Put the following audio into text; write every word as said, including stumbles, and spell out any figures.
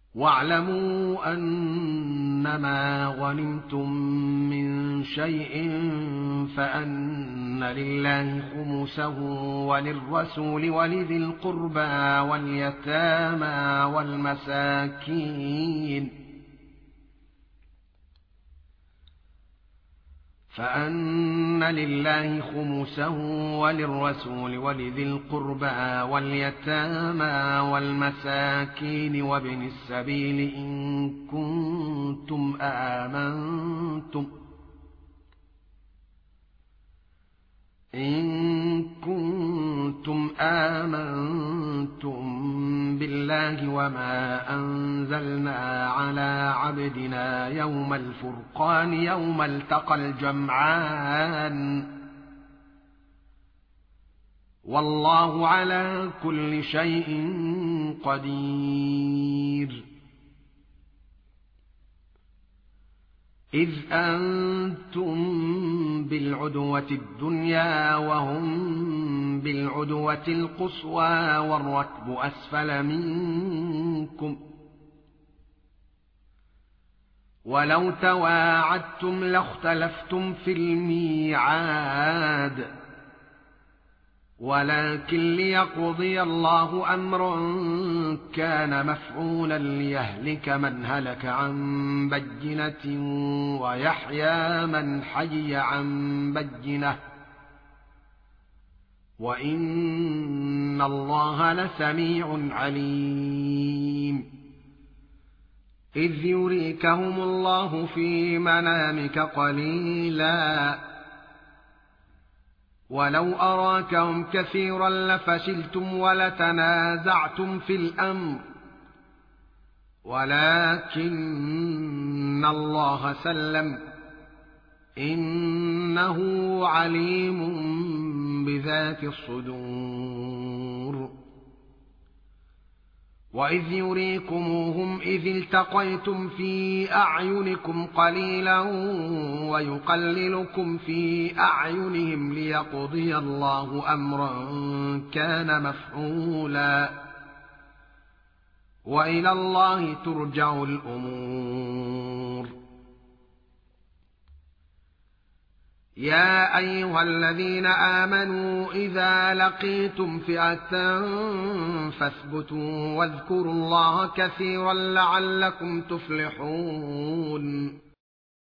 واعلموا أنما غنمتم من شيء فأن لله خمسه وللرسول ولذي القربى واليتامى والمساكين فأن لله خمسه وللرسول ولذي القربى واليتامى والمساكين وابن السبيل إن كنتم آمنتم إن كنتم آمنتم بالله وما أنزلنا على عبدنا يوم الفرقان يوم التقى الجمعان والله على كل شيء قدير. إذ أنتم بالعدوة الدنيا وهم بالعدوة القصوى والركب أسفل منكم ولو تواعدتم لاختلفتم في الميعاد ولكن ليقضي الله أمرا كان مفعولا ليهلك من هلك عن بينة ويحيى من حي عن بينة وإن الله لسميع عليم. إذ يريكهم الله في منامك قليلا ولو أراكهم كثيرا لفشلتم ولتنازعتم في الأمر ولكن الله سلم إنه عليم بذات الصدور. وإذ يريكموهم إذ التقيتم في أعينكم قليلا ويقللكم في أعينهم ليقضي الله أمرا كان مفعولا وإلى الله ترجع الأمور. يا أيها الذين آمنوا إذا لقيتم فئة فاثبتوا واذكروا الله كثيرا لعلكم تفلحون.